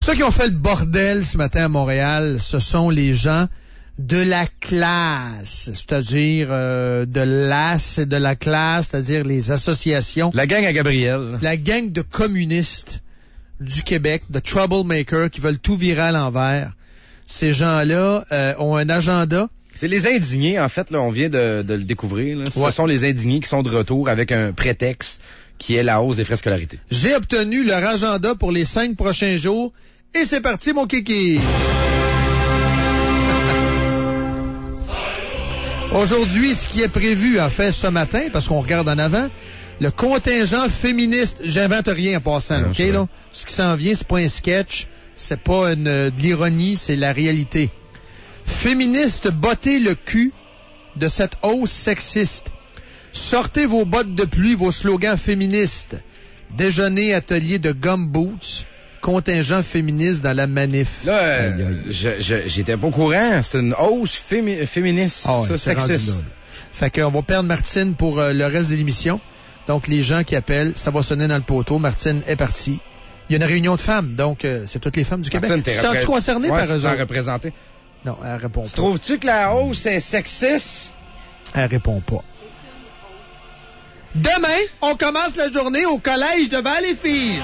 Ceux qui ont fait le bordel ce matin à Montréal, ce sont les gens de la classe, c'est-à-dire de l'AS et de la classe, c'est-à-dire les associations. La gang à Gabriel. La gang de communistes du Québec, de troublemakers qui veulent tout virer à l'envers. Ces gens-là ont un agenda. C'est les indignés, en fait, là, on vient de le découvrir. Là. Ouais. Ce sont les indignés qui sont de retour avec un prétexte qui est la hausse des frais de scolarité. J'ai obtenu leur agenda pour les 5 prochains jours et c'est parti, mon kiki! Aujourd'hui, ce qui est prévu, en fait, ce matin, parce qu'on regarde en avant, le contingent féministe, j'invente rien en passant, non, OK, là? Ce qui s'en vient, c'est pas un sketch, c'est pas de l'ironie, c'est la réalité. Féministes, bottez le cul de cette hausse sexiste. Sortez vos bottes de pluie, vos slogans féministes. Déjeuner, atelier de gumboots, contingent féministe dans la manif. Là, j'étais pas au courant. C'est une hausse féministe, Ah ouais, ça, c'est sexiste. rendu là. Fait qu'on va perdre Martine pour le reste de l'émission. Donc, les gens qui appellent, ça va sonner dans le poteau. Martine est partie. Il y a une réunion de femmes, donc c'est toutes les femmes du Martine, Québec. T'es concerné par eux autres? représenté. Non, elle répond pas. Trouves-tu que la hausse est sexiste? Elle répond pas. Demain, on commence la journée au collège de Valleyfield.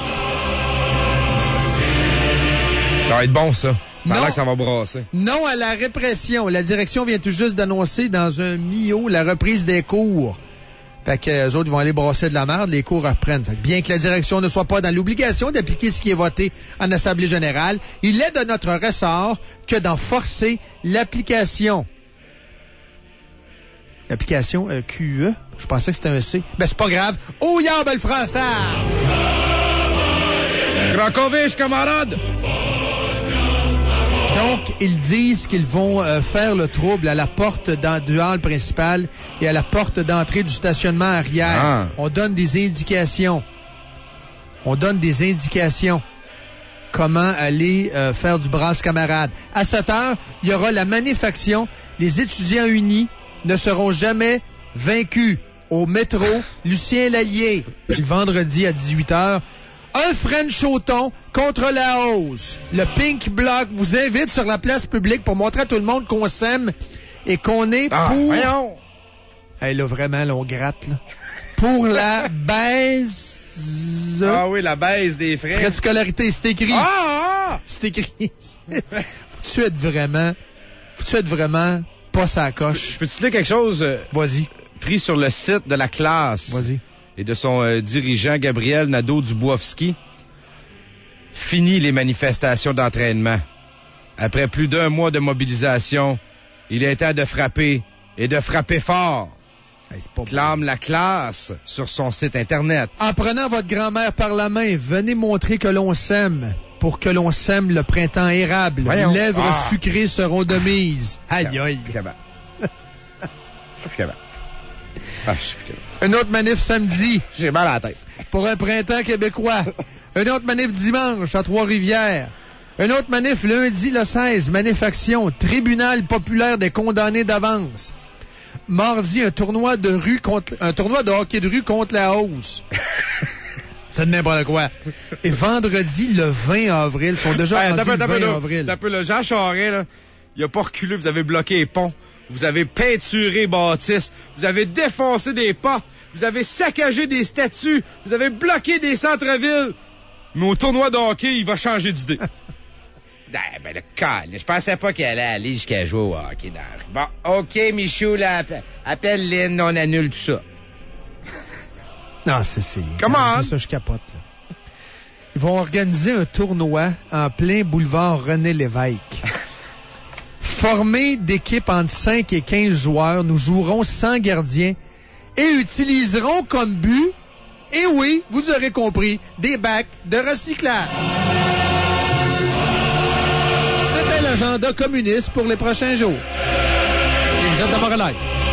Ça va être bon, ça. Ça a Non. l'air que ça va brasser. Non à la répression. La direction vient tout juste d'annoncer dans un MIO la reprise des cours. Fait que les autres vont aller brasser de la merde, les cours reprennent. Fait que bien que la direction ne soit pas dans l'obligation d'appliquer ce qui est voté en Assemblée générale, il est de notre ressort que d'en forcer l'application. L'application QE, je pensais que c'était un C. Ben c'est pas grave. Oh yeah, belle français! Cracovich, camarade! Donc, ils disent qu'ils vont faire le trouble à la porte du hall principal et à la porte d'entrée du stationnement arrière. Ah. On donne des indications. Comment aller faire du brasse camarade. À 7 heures, il y aura la manif-action. Les étudiants unis ne seront jamais vaincus. Au métro, Lucien Lallier. Le vendredi à 18 heures. Un French Auton contre la hausse. Le Pink Bloc vous invite sur la place publique pour montrer à tout le monde qu'on s'aime et qu'on est pour... Voyons! Hey, là, vraiment, là, on gratte, là. Pour la baisse... Ah oui, la baisse des frais. Frais de scolarité, c'est écrit. Ah! C'est écrit. Faut-tu être vraiment pas sa coche? Je peux te dire quelque chose Vas-y. pris sur le site de la classe Vas-y. et de son dirigeant Gabriel Nadeau-Dubowski. Fini les manifestations d'entraînement. Après plus d'1 mois de mobilisation, il est temps de frapper et de frapper fort. Hey, c'est pas Clame la classe sur son site Internet. En prenant votre grand-mère par la main, venez montrer que l'on s'aime. Pour que l'on sème le printemps érable. Voyons. Les lèvres Ah. sucrées seront de mise. Aïe, aïe. Je suis capable. Je suis capable. Ah, je suis capable. Une autre manif samedi J'ai mal à la tête. pour un printemps québécois. Une autre manif dimanche à Trois-Rivières. Une autre manif lundi le 16, manif-action, tribunal populaire des condamnés d'avance. Mardi, un tournoi de hockey de rue contre la hausse. C'est de n'importe quoi. Et vendredi, le 20 avril, ils sont déjà rendus le 20 avril. T'as peu le Jean Charest, là. Il a pas reculé, vous avez bloqué les ponts. Vous avez peinturé bâtisses. Vous avez défoncé des portes. Vous avez saccagé des statues. Vous avez bloqué des centres-villes. Mais au tournoi de hockey, il va changer d'idée. Ben, le calme. Je pensais pas qu'il allait aller jusqu'à jouer au hockey dans la rue. Bon, OK, Michou, là, appelle Lynn, on annule tout ça. Non, c'est... Come on! Ça, je capote, là. Ils vont organiser un tournoi en plein boulevard René Lévesque. Formé d'équipes entre 5 et 15 joueurs, nous jouerons sans gardien et utiliserons comme but, et oui, vous aurez compris, des bacs de recyclage. C'était l'agenda communiste pour les prochains jours. Et vous êtes dans Montréal.